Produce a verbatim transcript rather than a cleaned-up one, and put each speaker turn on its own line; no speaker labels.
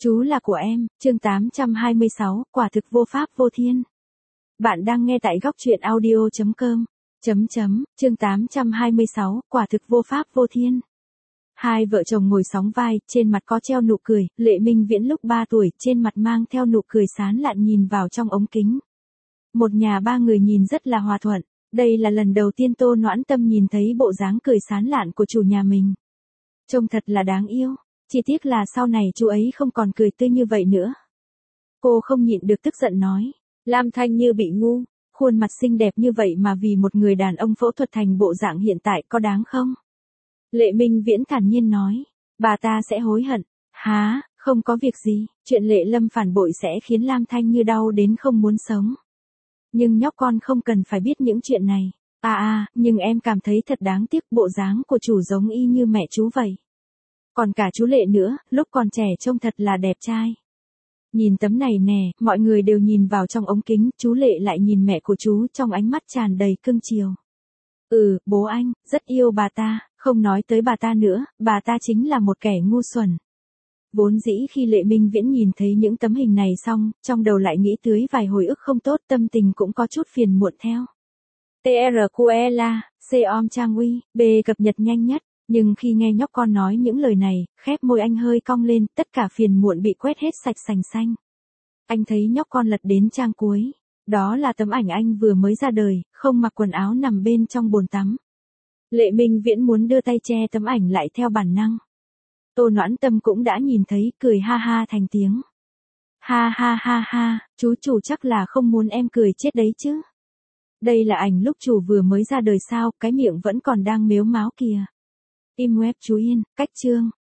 Chú là của em, chương tám trăm hai mươi sáu, quả thực vô pháp vô thiên. Bạn đang nghe tại góc truyện audio chấm com. Chấm chấm, chương tám trăm hai mươi sáu, quả thực vô pháp vô thiên. Hai vợ chồng ngồi sóng vai, trên mặt có treo nụ cười, Lệ Minh Viễn lúc ba tuổi, trên mặt mang theo nụ cười sán lạn nhìn vào trong ống kính. Một nhà ba người nhìn rất là hòa thuận, đây là lần đầu tiên Tô Noãn Tâm nhìn thấy bộ dáng cười sán lạn của chủ nhà mình. Trông thật là đáng yêu. Chỉ tiếc là sau này chú ấy không còn cười tươi như vậy nữa. Cô không nhịn được tức giận nói. Lam Thanh Như bị ngu, khuôn mặt xinh đẹp như vậy mà vì một người đàn ông phẫu thuật thành bộ dạng hiện tại có đáng không? Lệ Minh Viễn thản nhiên nói. Bà ta sẽ hối hận. Há, không có việc gì, chuyện Lệ Lâm phản bội sẽ khiến Lam Thanh Như đau đến không muốn sống. Nhưng nhóc con không cần phải biết những chuyện này. À à, nhưng em cảm thấy thật đáng tiếc, bộ dáng của chủ giống y như mẹ chú vậy. Còn cả chú Lệ nữa, lúc còn trẻ trông thật là đẹp trai. Nhìn tấm này nè, mọi người đều nhìn vào trong ống kính, chú Lệ lại nhìn mẹ của chú trong ánh mắt tràn đầy cưng chiều. Ừ, bố anh, rất yêu bà ta, không nói tới bà ta nữa, bà ta chính là một kẻ ngu xuẩn. Vốn dĩ khi Lệ Minh Viễn nhìn thấy những tấm hình này xong, trong đầu lại nghĩ tới vài hồi ức không tốt, tâm tình cũng có chút phiền muộn theo. tê rờ quy e la, C-om Trang Uy, B cập nhật nhanh nhất. Nhưng khi nghe nhóc con nói những lời này, khép môi anh hơi cong lên, tất cả phiền muộn bị quét hết sạch sành xanh. Anh thấy nhóc con lật đến trang cuối. Đó là tấm ảnh anh vừa mới ra đời, không mặc quần áo nằm bên trong bồn tắm. Lệ Minh Viễn muốn đưa tay che tấm ảnh lại theo bản năng. Tô Noãn Tâm cũng đã nhìn thấy, cười ha ha thành tiếng. Ha ha ha ha, chú chủ chắc là không muốn em cười chết đấy chứ. Đây là ảnh lúc chủ vừa mới ra đời sao, cái miệng vẫn còn đang mếu máo kìa. Im web chú Yên, cách chương.